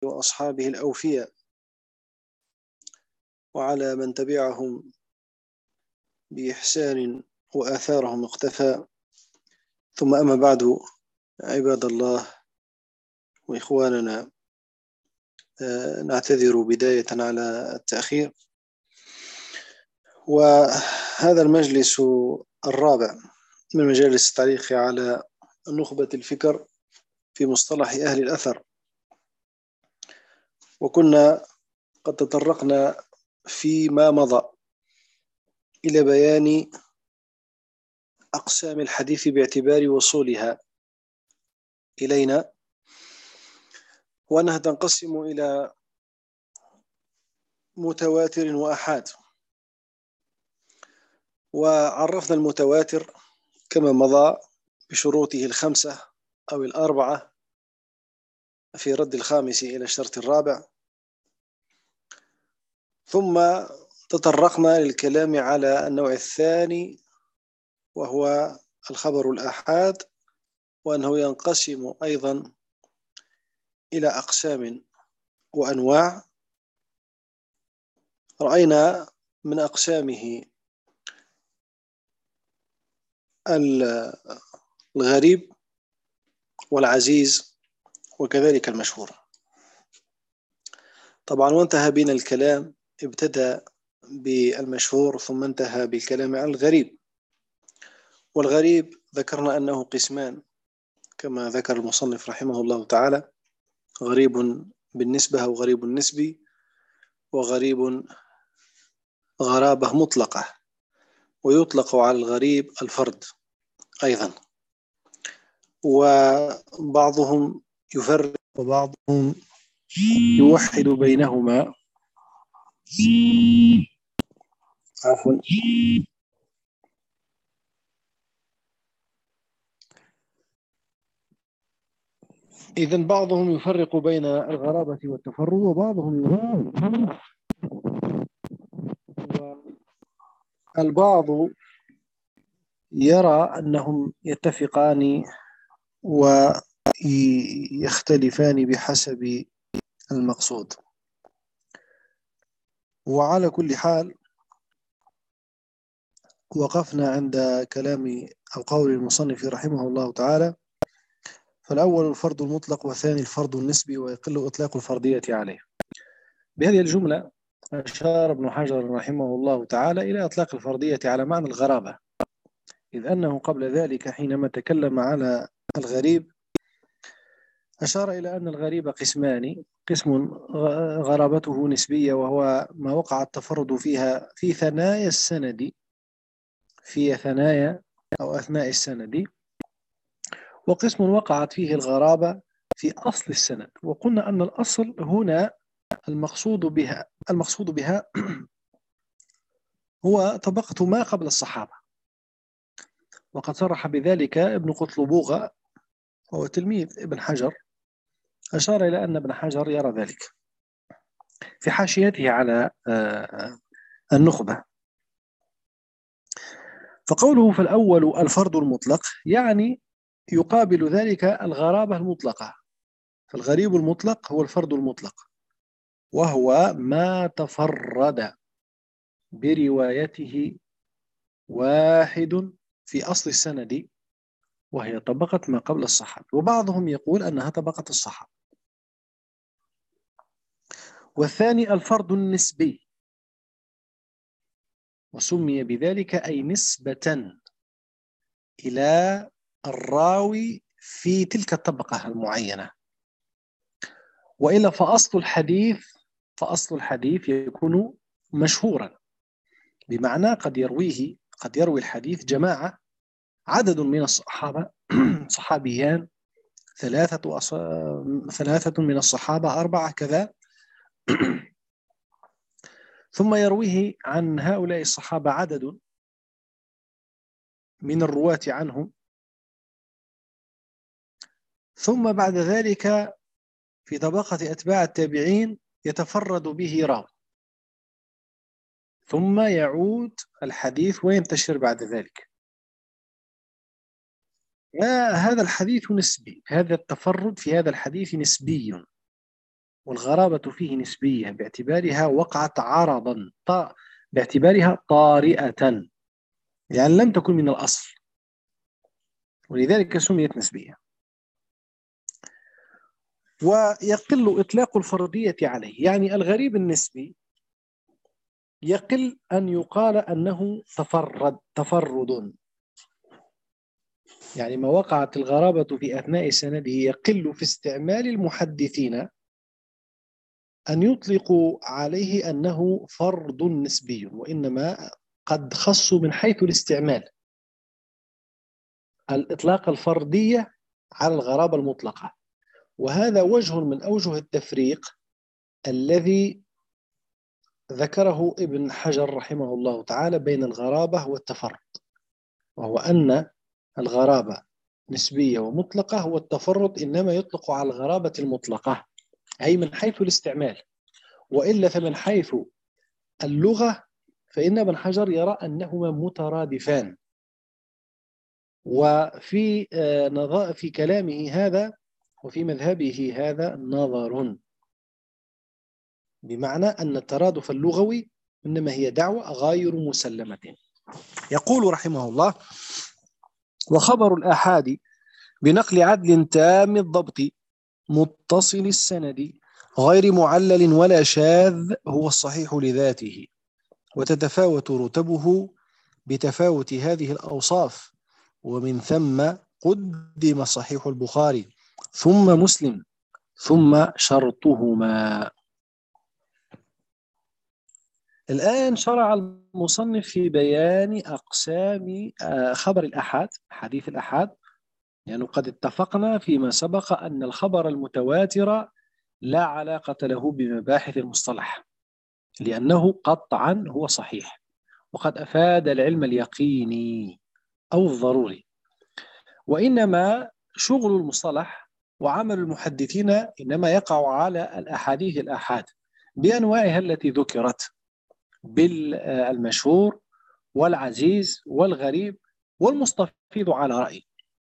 وأصحابه الأوفياء وعلى من تبعهم بإحسان وآثارهم اقتفى. ثم أما بعد، عباد الله وإخواننا، نعتذر بداية على التأخير. وهذا المجلس الرابع من مجالس التعليق على نخبة الفكر في مصطلح أهل الأثر، وكنا قد تطرقنا فيما مضى إلى بيان أقسام الحديث باعتبار وصولها إلينا، وأنها تنقسم إلى متواتر وأحاد. وعرفنا المتواتر كما مضى بشروطه الخمسة أو الأربعة في رد الخامس إلى الشرط الرابع. ثم تطرقنا للكلام على النوع الثاني وهو الخبر الآحاد، وأنه ينقسم أيضا إلى أقسام وأنواع. رأينا من أقسامه الغريب والعزيز وكذلك المشهور. طبعا وانتهى بنا الكلام، ابتدأ بالمشهور ثم انتهى بالكلام عن الغريب. والغريب ذكرنا أنه قسمان كما ذكر المصنف رحمه الله تعالى: غريب بالنسبة أو غريب نسبي، وغريب غرابة مطلقة، ويطلق على الغريب الفرد أيضا. وبعضهم يفرق وبعضهم يوحد بينهما. عفوا. إذن بعضهم يفرق بين الغرابة والتفرد، وبعضهم يفرق. والبعض يرى أنهم يتفقان ويختلفان بحسب المقصود. وعلى كل حال، وقفنا عند كلام أو قول المصنف رحمه الله تعالى: فالأول الفرد المطلق، والثاني الفرد النسبي، ويقل إطلاق الفردية عليه. بهذه الجملة أشار ابن حجر رحمه الله تعالى إلى إطلاق الفردية على معنى الغرابة، إذ أنه قبل ذلك حينما تكلم على الغريب أشار إلى أن الغريب قسمان: قسم غرابته نسبية، وهو ما وقع التفرد فيها في ثنايا السند، في ثنايا أو أثناء السند، وقسم وقعت فيه الغرابة في أصل السند. وقلنا أن الأصل هنا المقصود بها هو طبقة ما قبل الصحابة، وقد صرح بذلك ابن قطلبوغة وهو تلميذ ابن حجر، أشار إلى أن ابن حجر يرى ذلك في حاشيته على النخبة. فقوله فالأول الفرد المطلق يعني يقابل ذلك الغرابة المطلقة. فالغريب المطلق هو الفرد المطلق، وهو ما تفرد بروايته واحد في أصل السند، وهي طبقة ما قبل الصحابة، وبعضهم يقول أنها طبقة الصحابة. والثاني الفرد النسبي، وسمي بذلك أي نسبة إلى الراوي في تلك الطبقة المعينة. وإلا فأصل الحديث يكون مشهورا، بمعنى قد يروي الحديث جماعة، عدد من الصحابة صحابيان، ثلاثة من الصحابة، أربعة كذا، ثم يرويه عن هؤلاء الصحابة عدد من الرواة عنهم، ثم بعد ذلك في طبقة أتباع التابعين يتفرد به راوي، ثم يعود الحديث وينتشر بعد ذلك. هذا الحديث نسبي، هذا التفرد في هذا الحديث نسبي، والغرابة فيه نسبية باعتبارها وقعت عرضا باعتبارها طارئة، يعني لم تكن من الأصل، ولذلك سميت نسبية. ويقل إطلاق الفردية عليه، يعني الغريب النسبي يقل أن يقال أنه تفرد، يعني ما وقعت الغرابة في أثناء سنده يقل في استعمال المحدثين أن يطلقوا عليه أنه فرد نسبي، وإنما قد خصوا من حيث الاستعمال الإطلاق الفردية على الغرابة المطلقة. وهذا وجه من أوجه التفريق الذي ذكره ابن حجر رحمه الله تعالى بين الغرابة والتفرد، وهو أن الغرابة نسبية ومطلقة، والتفرد إنما يطلق على الغرابة المطلقة، أي من حيث الاستعمال. وإلا فمن حيث اللغة فإن ابن حجر يرى أنهما مترادفان. وفي في كلامه هذا وفي مذهبه هذا نظر، بمعنى أن الترادف اللغوي إنما هي دعوة غير مسلمة. يقول رحمه الله: وخبر الآحاد بنقل عدل تام الضبط متصل السند غير معلل ولا شاذ هو الصحيح لذاته، وتتفاوت رتبه بتفاوت هذه الأوصاف، ومن ثم قدم صحيح البخاري ثم مسلم ثم شرطهما. الآن شرع المصنف في بيان أقسام خبر الأحاد، حديث الأحاد، يعني قد اتفقنا فيما سبق أن الخبر المتواتر لا علاقة له بمباحث المصطلح، لأنه قطعا هو صحيح، وقد أفاد العلم اليقيني أو الضروري. وإنما شغل المصطلح وعمل المحدثين إنما يقع على الأحاديث الآحاد بأنواعها التي ذكرت، بالمشهور والعزيز والغريب والمستفيض على رأي.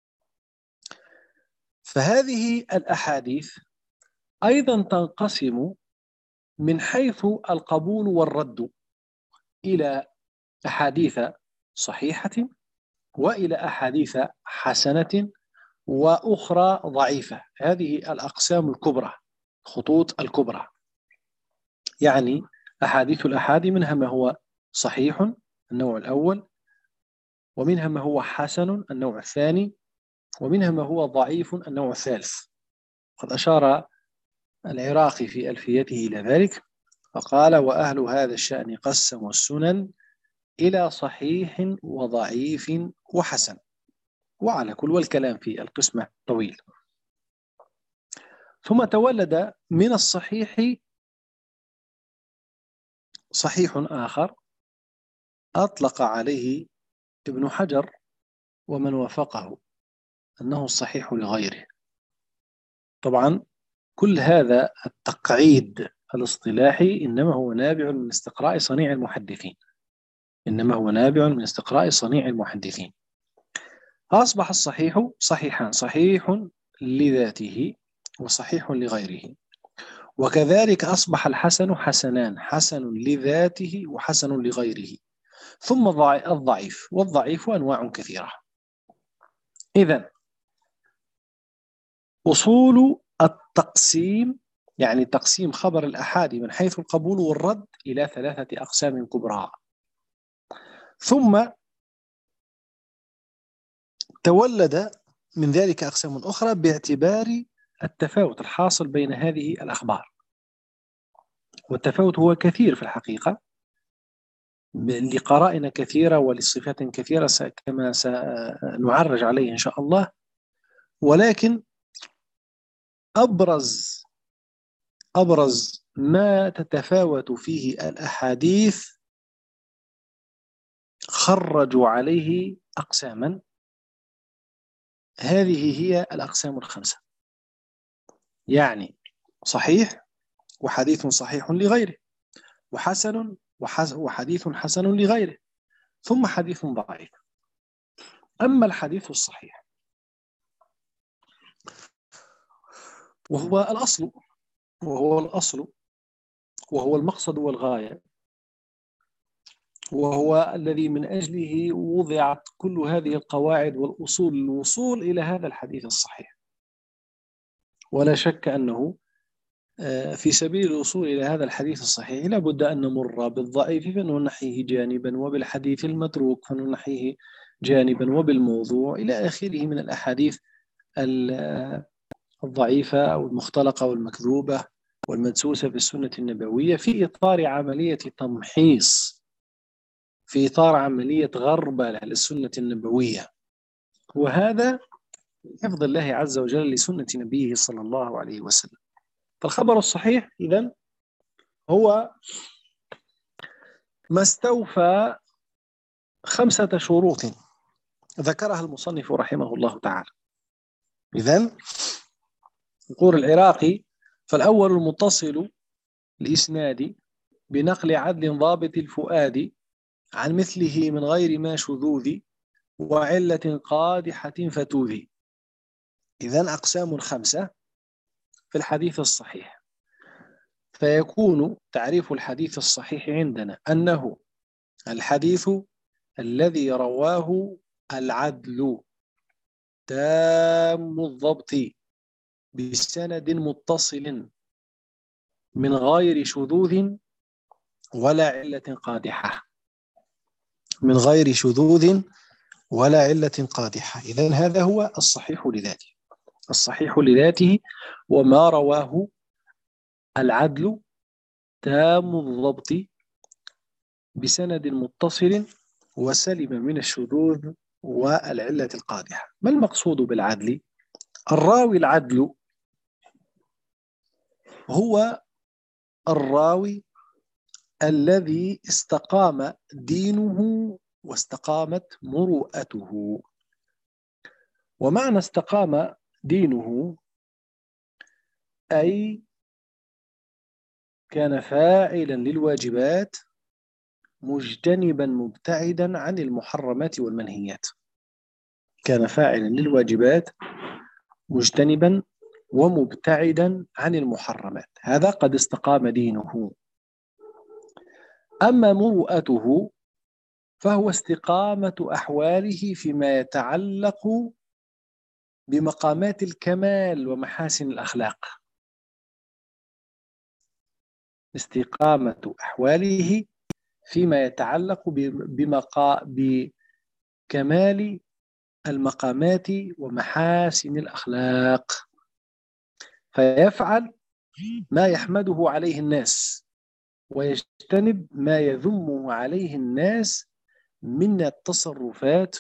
فهذه الأحاديث أيضا تنقسم من حيث القبول والرد إلى أحاديث صحيحة، وإلى أحاديث حسنة، وأخرى ضعيفة. هذه الأقسام الكبرى، خطوط الكبرى. يعني أحاديث الأحاد منها ما هو صحيح النوع الأول، ومنها ما هو حسن النوع الثاني، ومنها ما هو ضعيف النوع الثالث. قد أشار العراقي في ألفيته إلى ذلك فقال: وأهل هذا الشأن قسموا السنن إلى صحيح وضعيف وحسن. وعلى كل، والكلام في القسمة طويل. ثم تولد من الصحيح صحيح آخر أطلق عليه ابن حجر ومن وافقه أنه الصحيح لغيره. طبعا كل هذا التقعيد الاصطلاحي إنما هو نابع من استقراء صنيع المحدثين، إنما هو نابع من استقراء صنيع المحدثين. أصبح الصحيح صحيحان: صحيح لذاته وصحيح لغيره. وكذلك أصبح الحسن حسنان: حسن لذاته وحسن لغيره. ثم الضعيف، والضعيف أنواع كثيرة. إذن أصول التقسيم، يعني تقسيم خبر الأحاد من حيث القبول والرد إلى 3 أقسام كبرى. ثم تولد من ذلك أقسام أخرى باعتبار التفاوت الحاصل بين هذه الأخبار. والتفاوت هو كثير في الحقيقة، لقرائن كثيرة ولصفات كثيرة كما سنعرج عليه إن شاء الله. ولكن أبرز ما تتفاوت فيه الأحاديث خرجوا عليه أقساما. هذه هي الأقسام الخمسة، يعني صحيح وحديث صحيح لغيره، وحسن وحديث حسن لغيره، ثم حديث ضعيف. أما الحديث الصحيح وهو الأصل، وهو الأصل، وهو المقصد والغاية، وهو الذي من أجله وضعت كل هذه القواعد والأصول للوصول إلى هذا الحديث الصحيح. ولا شك أنه في سبيل الوصول إلى هذا الحديث الصحيح لابد أن نمر بالضعيف فننحيه جانبا، وبالحديث المتروك فننحيه جانبا، وبالموضوع إلى آخره من الأحاديث الضعيفة أو المختلقة والمكذوبة والمدسوسة في السنة النبوية، في إطار عملية تمحيص، في إطار عملية غربلة للسنة النبوية، وهذا حفظ الله عز وجل لسنة نبيه صلى الله عليه وسلم. فالخبر الصحيح إذن هو ما استوفى 5 شروط ذكرها المصنف رحمه الله تعالى. إذن يقول العراقي: فالأول المتصل الإسناد بنقل عدل ضابط الفؤاد عن مثله من غير ما شذوذ وعلة قادحة فتوذي. إذن أقسام 5 في الحديث الصحيح. فيكون تعريف الحديث الصحيح عندنا أنه الحديث الذي رواه العدل تام الضبط بسند متصل من غير شذوذ ولا علة قادحة، من غير شذوذ ولا علة قادحة. إذن هذا هو الصحيح لذاته، الصحيح لذاته وما رواه العدل تام الضبط بسند متصل وسلم من الشذوذ والعلة القادحة. ما المقصود بالعدل؟ الراوي العدل هو الراوي الذي استقام دينه واستقامت مروءته. ومعنى استقام دينه أي كان فاعلا للواجبات مجتنبا مبتعدا عن المحرمات والمنهيات، كان فاعلا للواجبات مجتنبا ومبتعدا عن المحرمات، هذا قد استقام دينه. أما مروءته فهو استقامة أحواله فيما يتعلق بمقامات الكمال ومحاسن الأخلاق، استقامة أحواله فيما يتعلق بكمال المقامات ومحاسن الأخلاق، فيفعل ما يحمده عليه الناس ويجتنب ما يذمه عليه الناس من التصرفات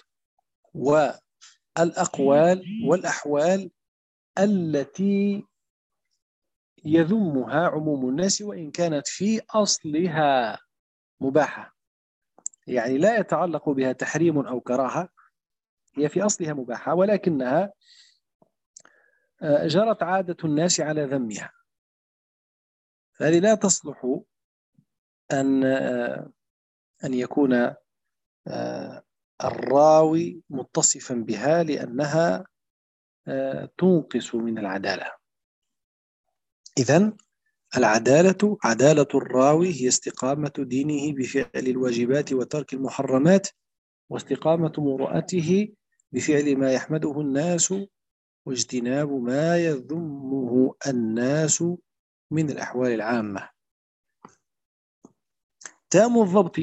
والأقوال والأحوال التي يذمها عموم الناس وإن كانت في أصلها مباحة، يعني لا يتعلق بها تحريم أو كراهة، هي في أصلها مباحة ولكنها جرت عادة الناس على ذمها، فهذه لا تصلح أن يكون الراوي متصفا بها لأنها تنقص من العدالة. إذن العدالة، عدالة الراوي هي استقامة دينه بفعل الواجبات وترك المحرمات، واستقامة مروءته بفعل ما يحمده الناس واجتناب ما يذمه الناس من الأحوال العامة. تام الضبط.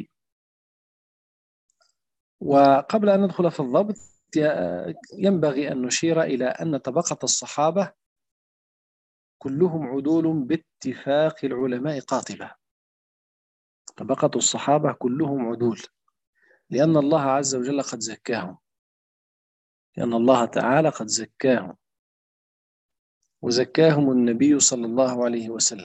وقبل أن ندخل في الضبط ينبغي أن نشير إلى أن طبقة الصحابة كلهم عدول باتفاق العلماء قاطبة، طبقة الصحابة كلهم عدول، لأن الله عز وجل قد زكاهم، لأن الله تعالى قد زكاهم وزكاهم النبي صلى الله عليه وسلم،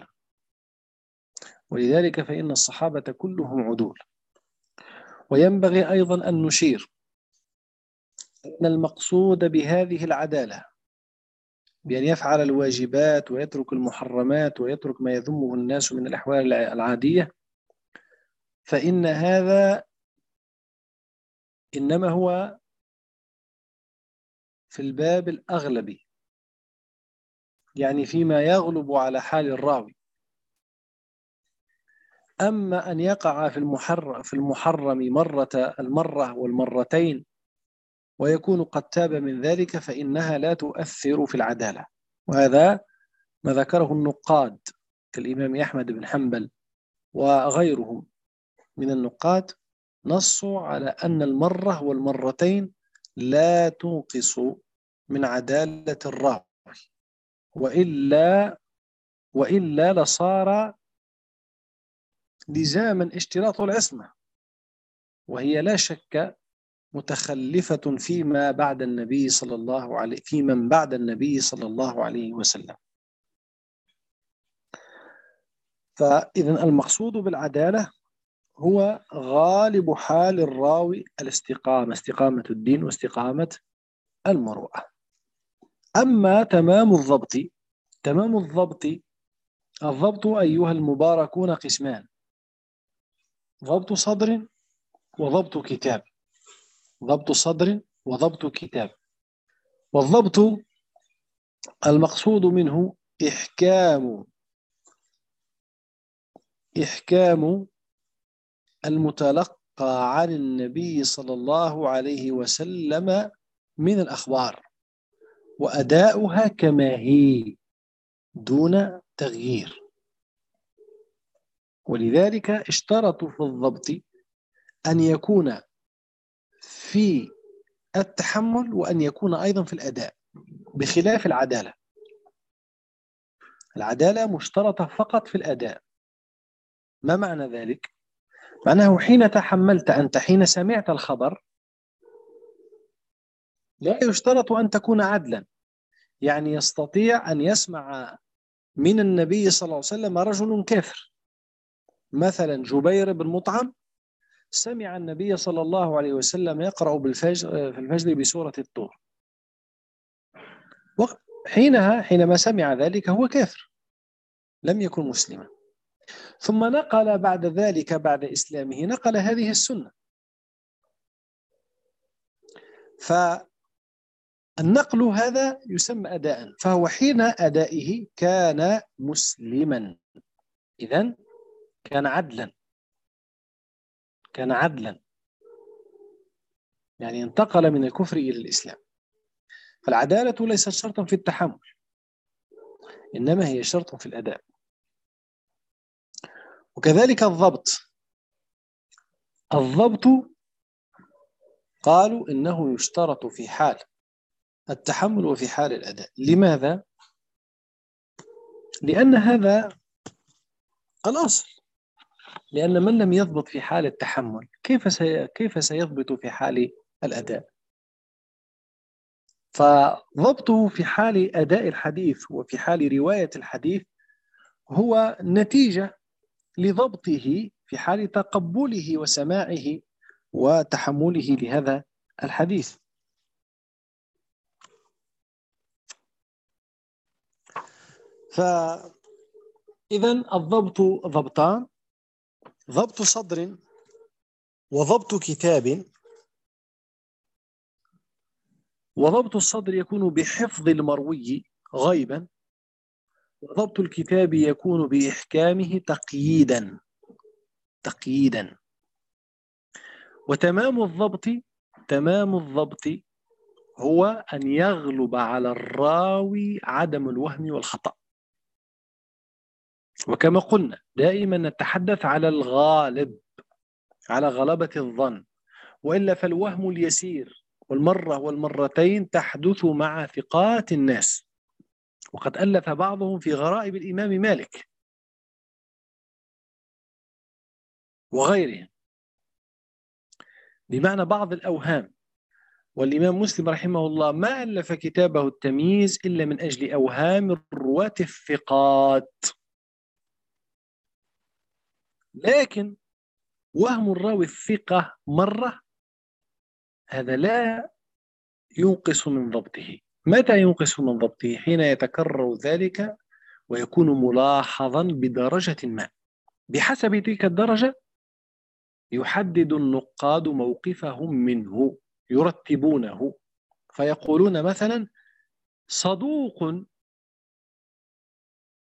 ولذلك فإن الصحابة كلهم عدول. وينبغي أيضا أن نشير أن المقصود بهذه العدالة بأن يفعل الواجبات ويترك المحرمات ويترك ما يذمه الناس من الأحوال العادية، فإن هذا إنما هو في الباب الأغلبي، يعني فيما يغلب على حال الراوي. أما أن يقع في المحرم المرة والمرتين ويكون قد تاب من ذلك فإنها لا تؤثر في العدالة. وهذا ما ذكره النقاد كالإمام أحمد بن حنبل وغيرهم من النقاد، نصوا على أن المرة والمرتين لا تنقص من عدالة الراوي، وإلا لصار لزاما اشتراط العصمة، وهي لا شك متخلفة في من بعد النبي صلى الله عليه وسلم. فإذا المقصود بالعدالة هو غالب حال الراوي الاستقامة، استقامة الدين واستقامة المروءة. أما تمام الضبط أيها المباركون قسمان: ضبط صدر وضبط كتاب. ضبط صدر وضبط كتاب. والضبط المقصود منه إحكام المتلقى عن النبي صلى الله عليه وسلم من الأخبار وأداؤها كما هي دون تغيير. ولذلك اشترطوا في الضبط أن يكون في التحمل وأن يكون أيضا في الأداء، بخلاف العدالة. العدالة مشترطة فقط في الأداء. ما معنى ذلك؟ معناه حين تحملت أنت، حين سمعت الخبر، لا يشترط أن تكون عدلا. يعني يستطيع أن يسمع من النبي صلى الله عليه وسلم رجل كافر، مثلا جبير بن مطعم سمع النبي صلى الله عليه وسلم يقرأ في الفجر بسورة الطور، حينما سمع ذلك هو كافر، لم يكن مسلما. ثم نقل بعد ذلك بعد إسلامه نقل هذه السنة، فالنقل هذا يسمى أداء، فهو حين أدائه كان مسلما، إذن كان عدلا، يعني انتقل من الكفر إلى الإسلام. فالعدالة ليست شرطا في التحمل، إنما هي شرط في الأداء. وكذلك الضبط قالوا إنه يشترط في حال التحمل وفي حال الأداء. لماذا؟ لأن هذا الأصل. لأن من لم يضبط في حال التحمل كيف سيضبط في حال الأداء؟ فضبطه في حال أداء الحديث وفي حال رواية الحديث هو نتيجة لضبطه في حال تقبله وسماعه وتحمله لهذا الحديث. فإذا الضبط ضبطان: ضبط صدر وضبط كتاب. وضبط الصدر يكون بحفظ المروي غيبا، وضبط الكتاب يكون بإحكامه تقييدا. تمام الضبط هو أن يغلب على الراوي عدم الوهم والخطأ. وكما قلنا دائما نتحدث على الغالب، على غلبة الظن، وإلا فالوهم اليسير والمرة والمرتين تحدث مع ثقات الناس. وقد ألف بعضهم في غرائب الإمام مالك وغيره بمعنى بعض الأوهام. والإمام مسلم رحمه الله ما ألف كتابه التمييز إلا من أجل أوهام الرواة الثقات. لكن وهم الراوي الثقة مرة هذا لا ينقص من ضبطه. متى ينقص من ضبطه؟ حين يتكرر ذلك ويكون ملاحظا بدرجة ما. بحسب تلك الدرجة يحدد النقاد موقفهم منه، يرتبونه، فيقولون مثلا صدوق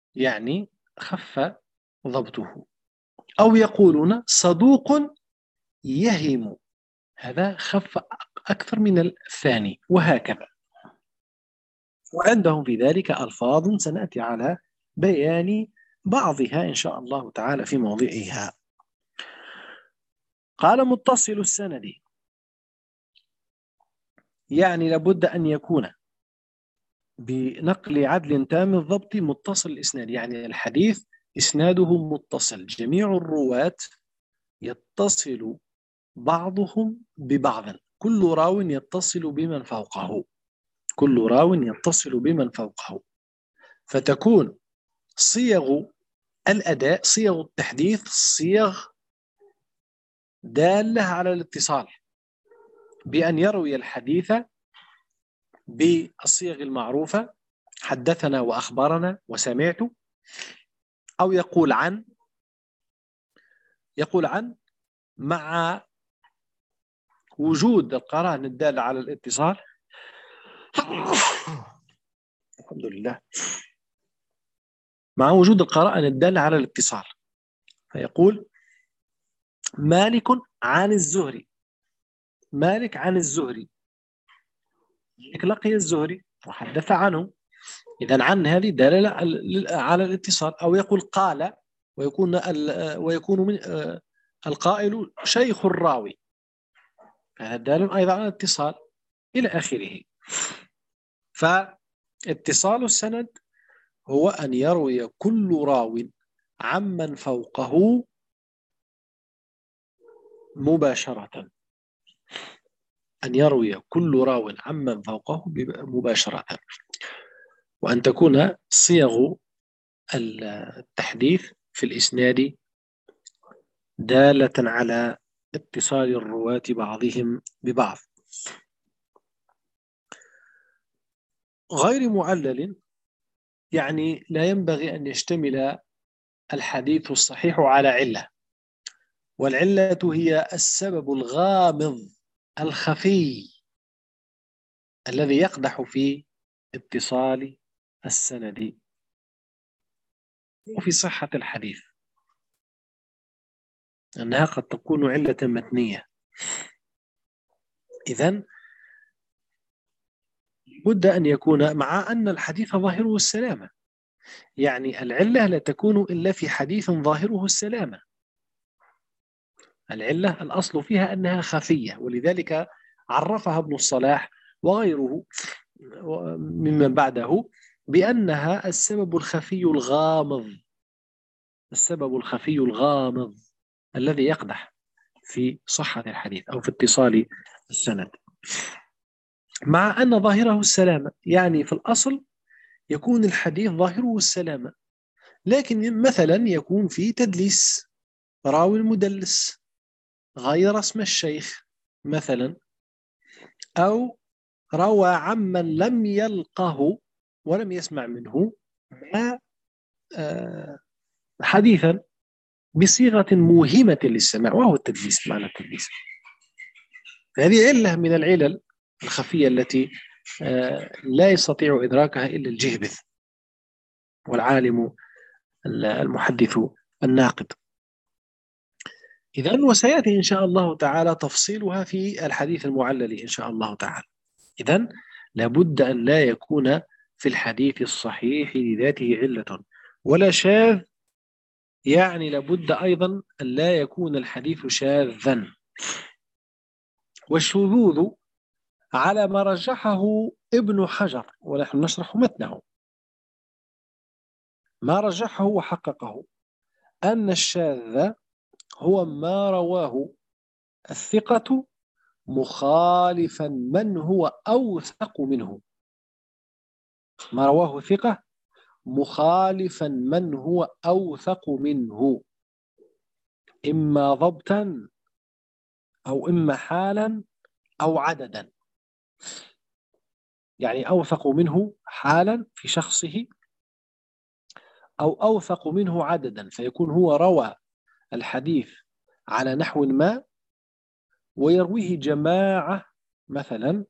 يعني خف ضبطه. أو يقولون صدوق يهم، هذا خف أكثر من الثاني، وهكذا. وعندهم في ذلك ألفاظ سنأتي على بيان بعضها إن شاء الله تعالى في موضعها. قال متصل السند، يعني لابد أن يكون بنقل عدل تام الضبط متصل الإسناد، يعني الحديث إسناده متصل، جميع الرواة يتصل بعضهم ببعض، كل راو يتصل بمن فوقه، كل راو يتصل بمن فوقه، فتكون صيغ الأداء، صيغ التحديث، صيغ دالة على الاتصال، بأن يروي الحديث بالصيغ المعروفة، حدثنا وأخبرنا وسمعت، أو يقول عن مع وجود القرائن الدالة على الاتصال. الحمد لله. مع وجود القرائن الدالة على الاتصال، فيقول مالك عن الزهري، مالك عن الزهري، لقي الزهري وحدث عنه، إذا عن هذه دالة على الاتصال. أو يقول قال، ويكون من القائل شيخ الراوي، فهذا دال أيضا على الاتصال إلى آخره. فاتصال السند هو أن يروي كل راو عمن فوقه مباشرة، أن يروي كل راو عمن فوقه مباشرة، وأن تكون صيغ التحديث في الإسناد دالة على اتصال الرواة بعضهم ببعض، غير معلل، يعني لا ينبغي أن يشتمل الحديث الصحيح على علة، والعلة هي السبب الغامض الخفي الذي يقدح في اتصال السند وفي صحة الحديث، أنها قد تكون علة متنية. إذن بد أن يكون، مع أن الحديث ظاهره السلامة، يعني العلة لا تكون إلا في حديث ظاهره السلامة، العلة الأصل فيها أنها خفية، ولذلك عرفها ابن الصلاح وغيره ممن بعده بأنها السبب الخفي الغامض، السبب الخفي الغامض الذي يقدح في صحة الحديث أو في اتصال السند، مع أن ظاهره السلامة، يعني في الأصل يكون الحديث ظاهره السلامة، لكن مثلا يكون في تدليس، راوي مدلس غير اسم الشيخ مثلا، أو روى عمن لم يلقه ولم يسمع منه حديثا بصيغة موهمة للسماع، وهو التدليس، معنى التدليس. فهذه علة من العلل الخفية التي لا يستطيع إدراكها إلا الجهبذ والعالم المحدث الناقد. إذن وسيأتي إن شاء الله تعالى تفصيلها في الحديث المعلل إن شاء الله تعالى. إذن لابد أن لا يكون في الحديث الصحيح لذاته علة ولا شاذ، يعني لابد أيضا أن لا يكون الحديث شاذا. والشذوذ على ما رجحه ابن حجر، ونحن نشرح متنه، ما رجحه وحققه أن الشاذ هو ما رواه الثقة مخالفا من هو أوثق منه، ما رواه ثقة مخالفا من هو أوثق منه، إما ضبطا أو إما حالا أو عددا، يعني أوثق منه حالا في شخصه، أو أوثق منه عددا، فيكون هو روى الحديث على نحو ما ويرويه جماعة مثلا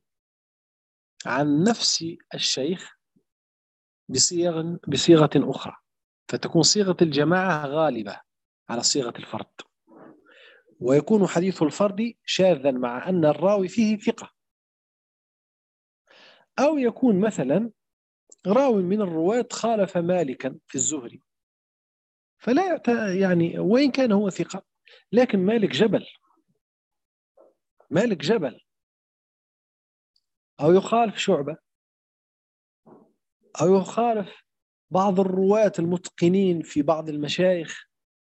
عن نفس الشيخ بصيغة أخرى، فتكون صيغة الجماعة غالبة على صيغة الفرد، ويكون حديث الفرد شاذا مع أن الراوي فيه ثقة. أو يكون مثلا راوي من الرواة خالف مالكا في الزهري، فلا يعني وإن كان هو ثقة، لكن مالك جبل، مالك جبل. أو يخالف شعبة، أو يخالف بعض الرواة المتقنين في بعض المشايخ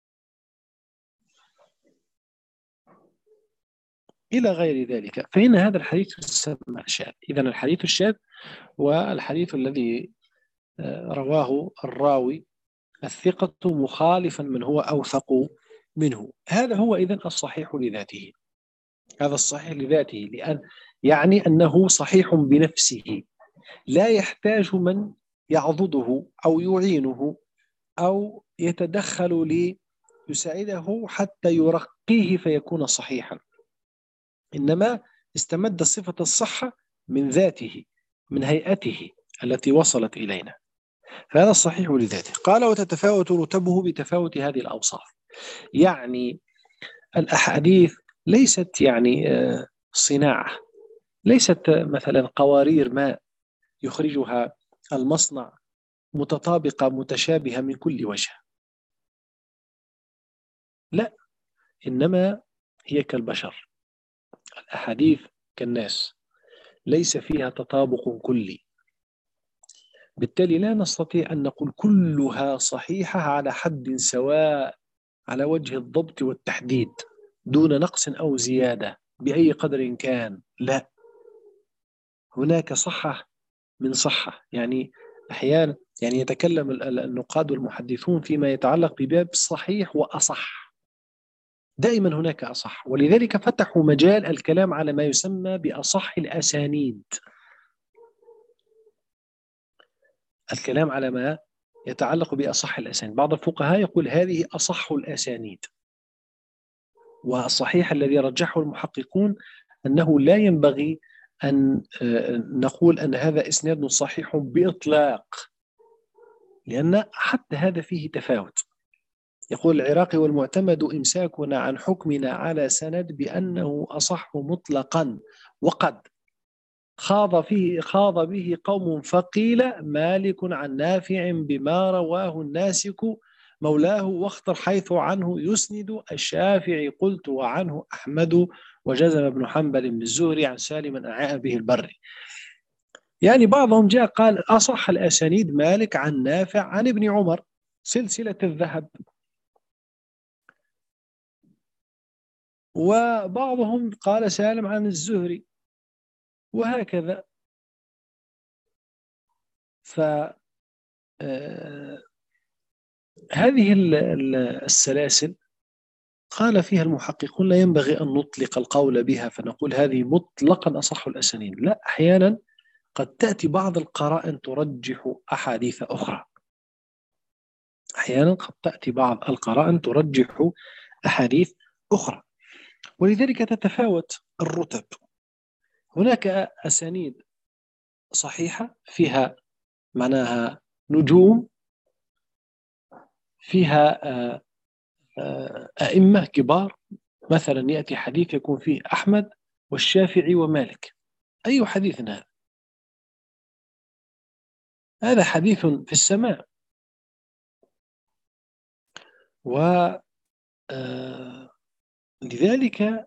إلى غير ذلك، فإن هذا الحديث يسمى شاذ. إذن الحديث الشاذ والحديث الذي رواه الراوي الثقة مخالفا من هو أوثق منه، هذا هو إذن الصحيح لذاته. هذا الصحيح لذاته لأن يعني أنه صحيح بنفسه، لا يحتاج من يعضده أو يعينه أو يتدخل ليساعده حتى يرقيه فيكون صحيحا، إنما استمد صفة الصحة من ذاته، من هيئته التي وصلت إلينا، فهذا الصحيح لذاته. قال وتتفاوت رتبه بتفاوت هذه الأوصاف. يعني الأحاديث ليست يعني صناعة، ليست مثلا قوارير ماء يخرجها المصنع متطابقة متشابهة من كل وجه، لا، إنما هي كالبشر، الأحاديث كالناس، ليس فيها تطابق كلي، بالتالي لا نستطيع أن نقول كلها صحيحة على حد سواء على وجه الضبط والتحديد دون نقص أو زيادة بأي قدر كان، لا، هناك صحة من صحة. يعني أحيانا يعني يتكلم النقاد والمحدثون فيما يتعلق بباب صحيح وأصح، دائما هناك أصح، ولذلك فتحوا مجال الكلام على ما يسمى بأصح الأسانيد، الكلام على ما يتعلق بأصح الأسانيد. بعض الفقهاء يقول هذه أصح الأسانيد، والصحيح الذي رجحه المحققون أنه لا ينبغي أن نقول أن هذا إسناد صحيح بإطلاق، لأن حتى هذا فيه تفاوت. يقول العراقي والمعتمد إمساكنا عن حكمنا على سند بأنه أصح مطلقا، وقد خاض به قوم فقيل مالك عن نافع بما رواه الناسك مولاه، واختر حيث عنه يسند الشافعي قلت وعنه أحمد، وجزم ابن حنبل بالزهري عن سالم أعاء به البري. يعني بعضهم جاء قال أصح الأسانيد مالك عن نافع عن ابن عمر سلسلة الذهب، وبعضهم قال سالم عن الزهري، وهكذا. فهذه السلاسل قال فيها المحققون لا ينبغي أن نطلق القول بها فنقول هذه مطلقا أصح الأسانيد، لا، أحيانا قد تأتي بعض القرائن ترجح أحاديث أخرى، أحيانا قد تأتي بعض القرائن ترجح أحاديث أخرى، ولذلك تتفاوت الرتب. هناك أسانيد صحيحة فيها معناها نجوم، فيها أئمة كبار، مثلا يأتي حديث يكون فيه أحمد والشافعي ومالك، أي حديث هذا؟ هذا حديث في السماء. ولذلك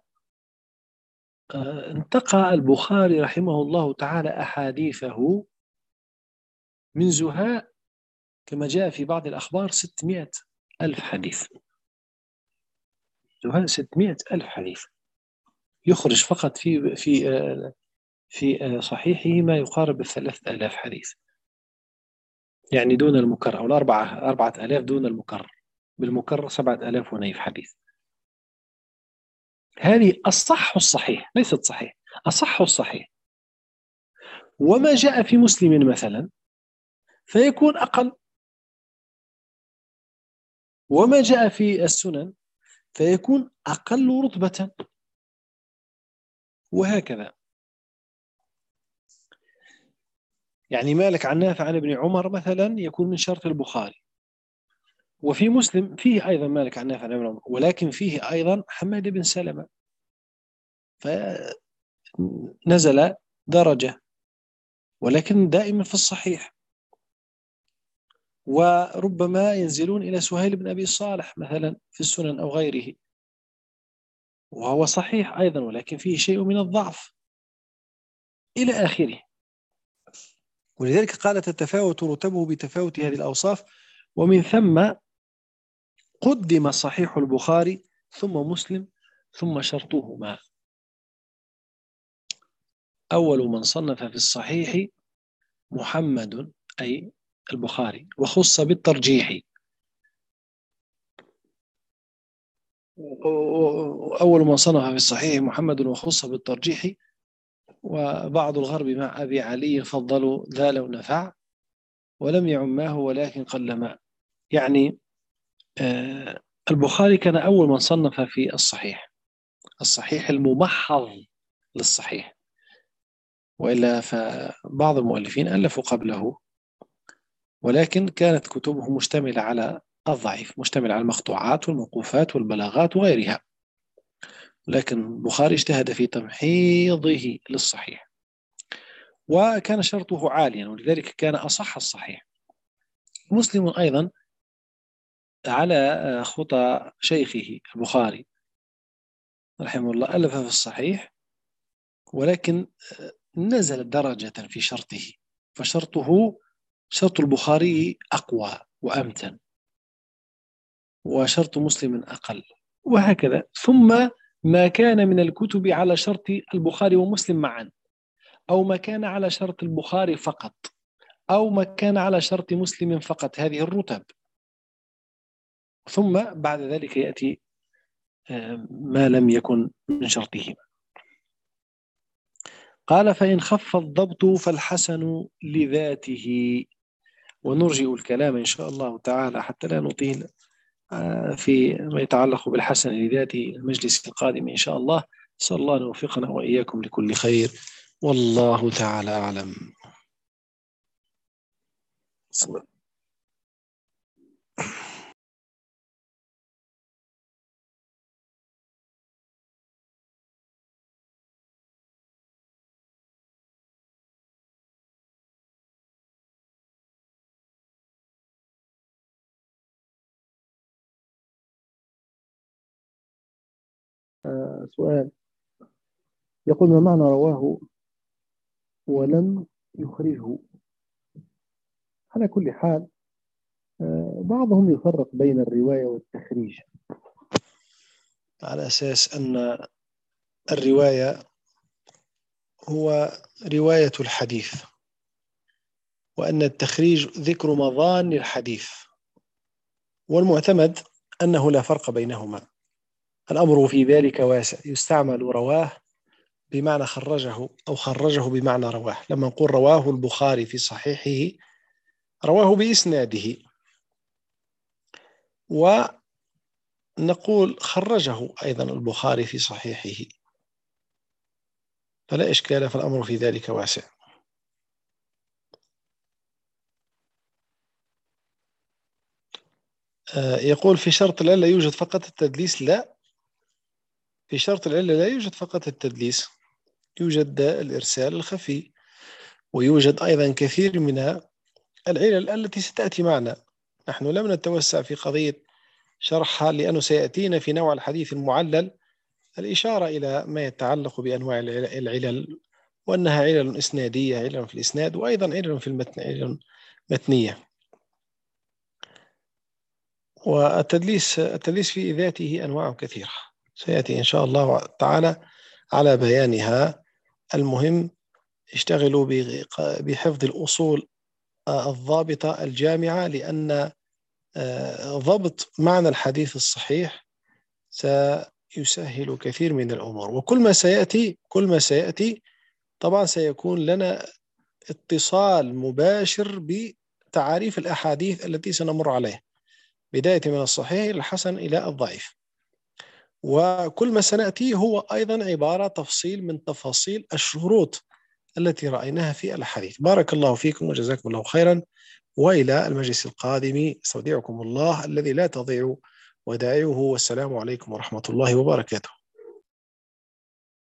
انتقى البخاري رحمه الله تعالى أحاديثه من زهاء كما جاء في بعض الأخبار 600 ألف حديث، زهاء 600 ألف حديث، يخرج فقط في صحيحه ما يقارب 3000 حديث، يعني دون المكرر، أو 4000 دون المكرر، بالمكرر 7000 ونيف حديث. هذه الصح الصحيح، ليست صحيح، أصح الصحيح. وما جاء في مسلم مثلا فيكون أقل، وما جاء في السنن فيكون أقل رتبة، وهكذا. يعني مالك عن نافع عن ابن عمر مثلا يكون من شرط البخاري، وفي مسلم فيه أيضا مالك عن نافع عن ابن عمر، ولكن فيه أيضا حماد بن سلمة، فنزل درجة، ولكن دائما في الصحيح. وربما ينزلون إلى سهيل بن أبي صالح مثلا في السنن أو غيره، وهو صحيح أيضا ولكن فيه شيء من الضعف إلى آخره. ولذلك قال تتفاوت رتبه بتفاوت هذه الأوصاف، ومن ثم قدم صحيح البخاري ثم مسلم ثم شرطهما. أول من صنف في الصحيح محمد أي البخاري، وخص بالترجيح. أول من صنف في الصحيح محمد وخص بالترجيح، وبعض الغرب مع أبي علي فضلوا ذا لو نفع، ولم يعماه ولكن قل ما. يعني البخاري كان أول من صنف في الصحيح، الصحيح الممحض للصحيح، وإلا فبعض المؤلفين ألفوا قبله، ولكن كانت كتبه مشتملة على الضعيف، مشتملة على المقطوعات والموقوفات والبلاغات وغيرها، لكن البخاري اجتهد في تمحيضه للصحيح، وكان شرطه عاليا، ولذلك كان أصح الصحيح. مسلم أيضا على خطى شيخه البخاري رحمه الله ألف في الصحيح، ولكن نزل درجة في شرطه، فشرطه شرط البخاري أقوى وأمتن، وشرط مسلم أقل، وهكذا. ثم ما كان من الكتب على شرط البخاري ومسلم معا، أو ما كان على شرط البخاري فقط، أو ما كان على شرط مسلم فقط، هذه الرتب. ثم بعد ذلك يأتي ما لم يكن من شرطهما. قال فإن خف الضبط فالحسن لذاته. ونرجئ الكلام إن شاء الله تعالى حتى لا نطيل في ما يتعلق بالحسن لذاته المجلس القادم إن شاء الله. صلى الله أن يوفقنا وإياكم لكل خير، والله تعالى أعلم. سؤال يقول ما معنى رواه ولم يخرجه؟ على كل حال بعضهم يفرق بين الرواية والتخريج، على أساس أن الرواية هو رواية الحديث، وأن التخريج ذكر مظان الحديث، والمعتمد أنه لا فرق بينهما. الأمر في ذلك واسع، يستعمل رواه بمعنى خرجه أو خرجه بمعنى رواه. لما نقول رواه البخاري في صحيحه، رواه بإسناده، ونقول خرجه أيضا البخاري في صحيحه، فلا إشكال، فالأمر في ذلك واسع. يقول في شرط العلة يوجد فقط التدليس؟ لا، في شرط العلة لا يوجد فقط التدليس، يوجد الإرسال الخفي، ويوجد أيضا كثير من العلل التي ستأتي معنا. نحن لم نتوسع في قضية شرحها، لأنه سيأتينا في نوع الحديث المعلل الإشارة إلى ما يتعلق بأنواع العلل، وأنها علل إسنادية، علل في الإسناد، وأيضا علل في المتن، علل متنية. التدليس في ذاته أنواع كثيرة، سيأتي إن شاء الله تعالى على بيانها. المهم اشتغلوا بحفظ الأصول الضابطة الجامعة، لأن ضبط معنى الحديث الصحيح سيسهل كثير من الأمور. وكل ما سيأتي طبعا سيكون لنا اتصال مباشر بتعاريف الأحاديث التي سنمر عليها، بداية من الصحيح إلى الحسن إلى الضعيف. وكل ما سنأتي هو أيضا عبارة تفصيل من تفاصيل الشروط التي رأيناها في الحديث. بارك الله فيكم وجزاكم الله خيرا، وإلى المجلس القادم استودعكم الله الذي لا تضيع ودائعه، والسلام عليكم ورحمة الله وبركاته.